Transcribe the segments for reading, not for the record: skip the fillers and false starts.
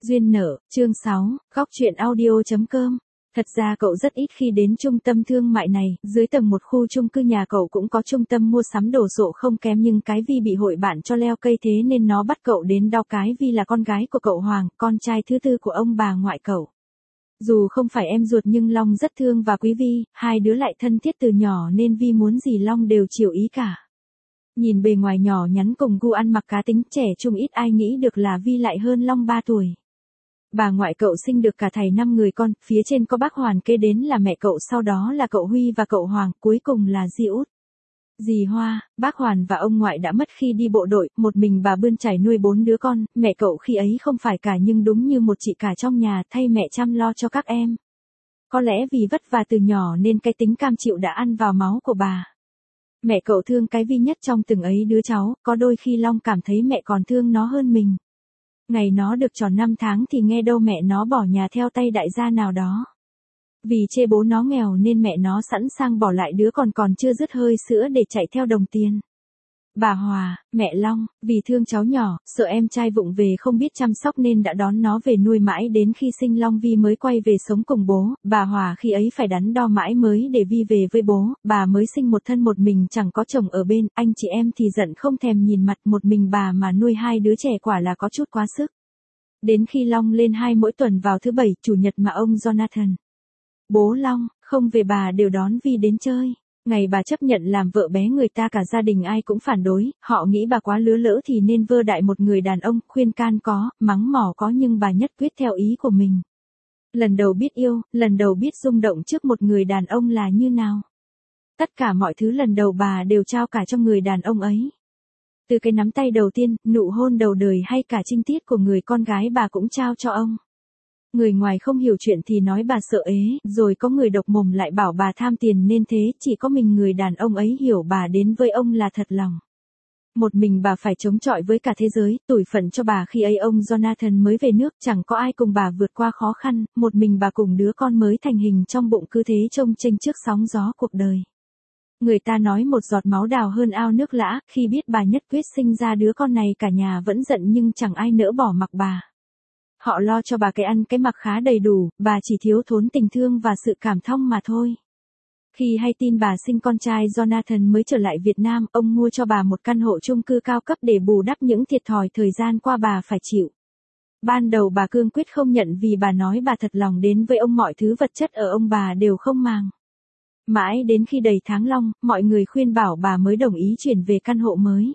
Duyên nợ, chương 6, góc truyện audio.com. Thật ra cậu rất ít khi đến trung tâm thương mại này, dưới tầng một khu chung cư nhà cậu cũng có trung tâm mua sắm đồ sộ không kém, nhưng cái Vi bị hội bạn cho leo cây thế nên nó bắt cậu đến đau. Cái Vi là con gái của cậu Hoàng, con trai thứ tư của ông bà ngoại cậu. Dù không phải em ruột nhưng Long rất thương và quý Vi, hai đứa lại thân thiết từ nhỏ nên Vi muốn gì Long đều chiều ý cả. Nhìn bề ngoài nhỏ nhắn cùng gu ăn mặc cá tính trẻ trung, ít ai nghĩ được là Vi lại hơn Long 3 tuổi. Bà ngoại cậu sinh được cả thảy 5 người con, phía trên có bác Hoàn, kế đến là mẹ cậu, sau đó là cậu Huy và cậu Hoàng, cuối cùng là dì út. Dì Hoa, bác Hoàn và ông ngoại đã mất khi đi bộ đội, một mình bà bươn chải nuôi 4 đứa con, mẹ cậu khi ấy không phải cả nhưng đúng như một chị cả trong nhà, thay mẹ chăm lo cho các em. Có lẽ vì vất vả từ nhỏ nên cái tính cam chịu đã ăn vào máu của bà. Mẹ cậu thương cái Vi nhất trong từng ấy đứa cháu, có đôi khi Long cảm thấy mẹ còn thương nó hơn mình. Ngày nó được tròn 5 tháng thì nghe đâu mẹ nó bỏ nhà theo tay đại gia nào đó. Vì chê bố nó nghèo nên mẹ nó sẵn sàng bỏ lại đứa còn chưa dứt hơi sữa để chạy theo đồng tiền. Bà Hòa, mẹ Long, vì thương cháu nhỏ, sợ em trai vụng về không biết chăm sóc nên đã đón nó về nuôi mãi đến khi sinh Long Vi mới quay về sống cùng bố. Bà Hòa khi ấy phải đắn đo mãi mới để Vi về với bố, bà mới sinh một thân một mình chẳng có chồng ở bên, anh chị em thì giận không thèm nhìn mặt, một mình bà mà nuôi hai đứa trẻ quả là có chút quá sức. Đến khi Long lên 2 mỗi tuần vào thứ Bảy, Chủ nhật mà ông Jonathan, bố Long, không về bà đều đón Vi đến chơi. Ngày bà chấp nhận làm vợ bé người ta cả gia đình ai cũng phản đối, họ nghĩ bà quá lứa lỡ thì nên vơ đại một người đàn ông, khuyên can có, mắng mỏ có nhưng bà nhất quyết theo ý của mình. Lần đầu biết yêu, lần đầu biết rung động trước một người đàn ông là như nào. Tất cả mọi thứ lần đầu bà đều trao cả cho người đàn ông ấy. Từ cái nắm tay đầu tiên, nụ hôn đầu đời hay cả trinh tiết của người con gái bà cũng trao cho ông. Người ngoài không hiểu chuyện thì nói bà sợ ế, rồi có người độc mồm lại bảo bà tham tiền nên thế, chỉ có mình người đàn ông ấy hiểu bà đến với ông là thật lòng. Một mình bà phải chống chọi với cả thế giới, tủi phận cho bà khi ấy ông Jonathan mới về nước, chẳng có ai cùng bà vượt qua khó khăn, một mình bà cùng đứa con mới thành hình trong bụng cứ thế trông chênh trước sóng gió cuộc đời. Người ta nói một giọt máu đào hơn ao nước lã, khi biết bà nhất quyết sinh ra đứa con này cả nhà vẫn giận nhưng chẳng ai nỡ bỏ mặc bà. Họ lo cho bà cái ăn cái mặc khá đầy đủ, bà chỉ thiếu thốn tình thương và sự cảm thông mà thôi. Khi hay tin bà sinh con trai Jonathan mới trở lại Việt Nam, ông mua cho bà một căn hộ chung cư cao cấp để bù đắp những thiệt thòi thời gian qua bà phải chịu. Ban đầu bà cương quyết không nhận vì bà nói bà thật lòng đến với ông, mọi thứ vật chất ở ông bà đều không màng. Mãi đến khi đầy tháng Long, mọi người khuyên bảo bà mới đồng ý chuyển về căn hộ mới.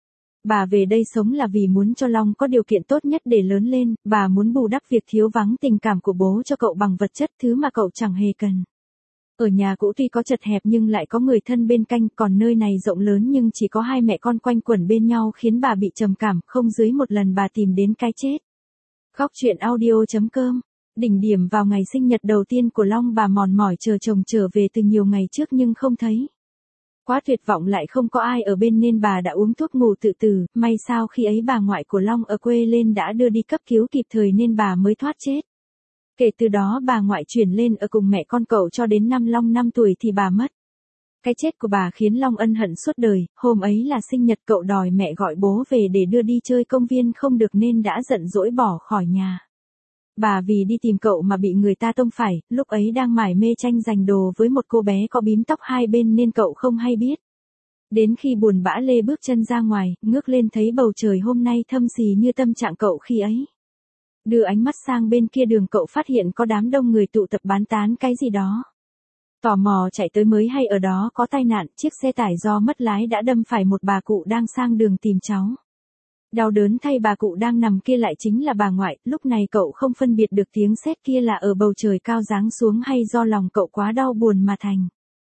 Bà về đây sống là vì muốn cho Long có điều kiện tốt nhất để lớn lên, bà muốn bù đắp việc thiếu vắng tình cảm của bố cho cậu bằng vật chất, thứ mà cậu chẳng hề cần. Ở nhà cũ tuy có chật hẹp nhưng lại có người thân bên cạnh, còn nơi này rộng lớn nhưng chỉ có hai mẹ con quanh quẩn bên nhau khiến bà bị trầm cảm, không dưới một lần bà tìm đến cái chết. Góc truyện audio.com. Đỉnh điểm vào ngày sinh nhật đầu tiên của Long, bà mòn mỏi chờ chồng trở về từ nhiều ngày trước nhưng không thấy. Quá tuyệt vọng lại không có ai ở bên nên bà đã uống thuốc ngủ tự tử, may sao khi ấy bà ngoại của Long ở quê lên đã đưa đi cấp cứu kịp thời nên bà mới thoát chết. Kể từ đó bà ngoại chuyển lên ở cùng mẹ con cậu cho đến năm Long 5 tuổi thì bà mất. Cái chết của bà khiến Long ân hận suốt đời, hôm ấy là sinh nhật cậu đòi mẹ gọi bố về để đưa đi chơi công viên không được nên đã giận dỗi bỏ khỏi nhà. Bà vì đi tìm cậu mà bị người ta tông phải, lúc ấy đang mải mê tranh giành đồ với một cô bé có bím tóc hai bên nên cậu không hay biết. Đến khi buồn bã lê bước chân ra ngoài, ngước lên thấy bầu trời hôm nay thâm xì như tâm trạng cậu khi ấy. Đưa ánh mắt sang bên kia đường, cậu phát hiện có đám đông người tụ tập bán tán cái gì đó. Tò mò chạy tới mới hay ở đó có tai nạn, chiếc xe tải do mất lái đã đâm phải một bà cụ đang sang đường tìm cháu. Đau đớn thay bà cụ đang nằm kia lại chính là bà ngoại, lúc này cậu không phân biệt được tiếng sét kia là ở bầu trời cao giáng xuống hay do lòng cậu quá đau buồn mà thành.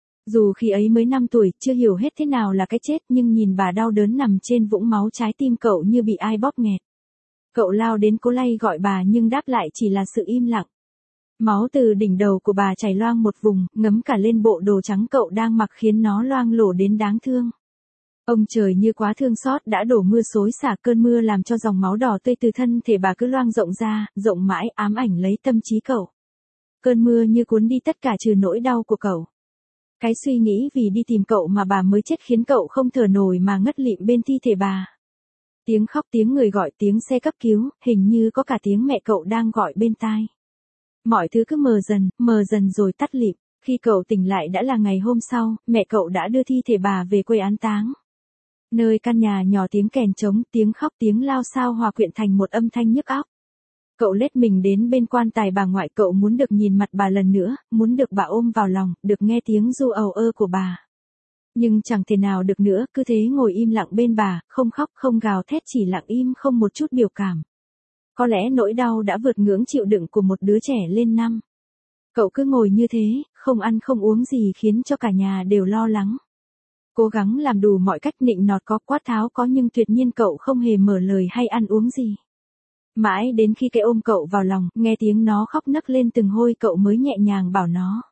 Dù khi ấy mới 5 tuổi, chưa hiểu hết thế nào là cái chết nhưng nhìn bà đau đớn nằm trên vũng máu, trái tim cậu như bị ai bóp nghẹt. Cậu lao đến cố lay gọi bà nhưng đáp lại chỉ là sự im lặng. Máu từ đỉnh đầu của bà chảy loang một vùng, ngấm cả lên bộ đồ trắng cậu đang mặc khiến nó loang lổ đến đáng thương. Ông trời như quá thương xót đã đổ mưa xối xả, cơn mưa làm cho dòng máu đỏ tươi từ thân thể bà cứ loang rộng ra, rộng mãi ám ảnh lấy tâm trí cậu. Cơn mưa như cuốn đi tất cả trừ nỗi đau của cậu. Cái suy nghĩ vì đi tìm cậu mà bà mới chết khiến cậu không thở nổi mà ngất lịm bên thi thể bà. Tiếng khóc, tiếng người gọi, tiếng xe cấp cứu, hình như có cả tiếng mẹ cậu đang gọi bên tai. Mọi thứ cứ mờ dần rồi tắt lịm. Khi cậu tỉnh lại đã là ngày hôm sau, mẹ cậu đã đưa thi thể bà về quê an táng. Nơi căn nhà nhỏ tiếng kèn trống, tiếng khóc, tiếng lao xao hòa quyện thành một âm thanh nhức óc. Cậu lết mình đến bên quan tài bà ngoại, cậu muốn được nhìn mặt bà lần nữa, muốn được bà ôm vào lòng, được nghe tiếng ru ầu ơ của bà. Nhưng chẳng thể nào được nữa, cứ thế ngồi im lặng bên bà, không khóc, không gào thét, chỉ lặng im không một chút biểu cảm. Có lẽ nỗi đau đã vượt ngưỡng chịu đựng của một đứa trẻ lên năm. Cậu cứ ngồi như thế, không ăn không uống gì khiến cho cả nhà đều lo lắng. Cố gắng làm đủ mọi cách, nịnh nọt có, quát tháo có, nhưng tuyệt nhiên cậu không hề mở lời hay ăn uống gì. Mãi đến khi cái ôm cậu vào lòng, nghe tiếng nó khóc nấc lên từng hồi, cậu mới nhẹ nhàng bảo nó.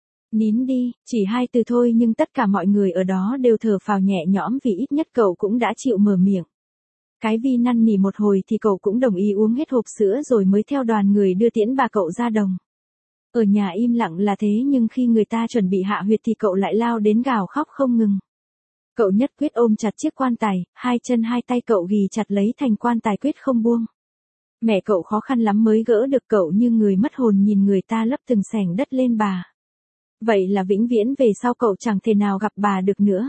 Nín đi, chỉ 2 từ thôi, nhưng tất cả mọi người ở đó đều thở phào nhẹ nhõm vì ít nhất cậu cũng đã chịu mở miệng. Cái Vi năn nỉ một hồi thì cậu cũng đồng ý uống hết hộp sữa rồi mới theo đoàn người đưa tiễn bà cậu ra đồng. Ở nhà im lặng là thế, nhưng khi người ta chuẩn bị hạ huyệt thì cậu lại lao đến gào khóc không ngừng. Cậu nhất quyết ôm chặt chiếc quan tài, 2 chân 2 tay cậu ghì chặt lấy thành quan tài quyết không buông. Mẹ cậu khó khăn lắm mới gỡ được cậu, như người mất hồn nhìn người ta lấp từng xẻng đất lên bà. Vậy là vĩnh viễn về sau cậu chẳng thể nào gặp bà được nữa.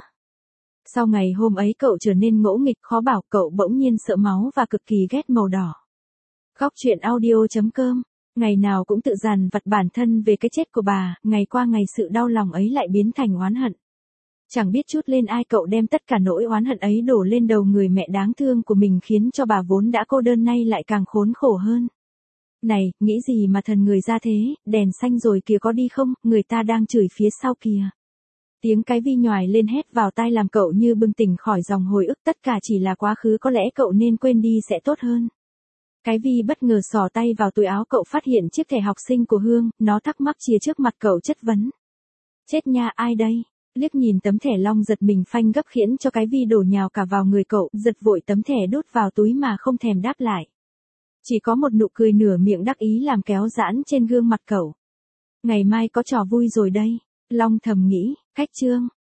Sau ngày hôm ấy cậu trở nên ngỗ nghịch khó bảo, cậu bỗng nhiên sợ máu và cực kỳ ghét màu đỏ. Góc truyện audio.com. Ngày nào cũng tự dằn vặt bản thân về cái chết của bà, ngày qua ngày sự đau lòng ấy lại biến thành oán hận. Chẳng biết trút lên ai, cậu đem tất cả nỗi oán hận ấy đổ lên đầu người mẹ đáng thương của mình, khiến cho bà vốn đã cô đơn nay lại càng khốn khổ hơn. Này, nghĩ gì mà thần người ra thế, đèn xanh rồi kìa, có đi không, người ta đang chửi phía sau kìa. Tiếng cái Vi nhoài lên hét vào tai làm cậu như bừng tỉnh khỏi dòng hồi ức, tất cả chỉ là quá khứ, có lẽ cậu nên quên đi sẽ tốt hơn. Cái Vi bất ngờ xỏ tay vào túi áo cậu, phát hiện chiếc thẻ học sinh của Hương, nó thắc mắc chìa trước mặt cậu chất vấn. Chết nha, ai đây? Liếc nhìn tấm thẻ, Long giật mình phanh gấp khiến cho cái Vi đổ nhào cả vào người cậu, giật vội tấm thẻ đút vào túi mà không thèm đáp lại. Chỉ có một nụ cười nửa miệng đắc ý làm kéo giãn trên gương mặt cậu. Ngày mai có trò vui rồi đây, Long thầm nghĩ, cách chương.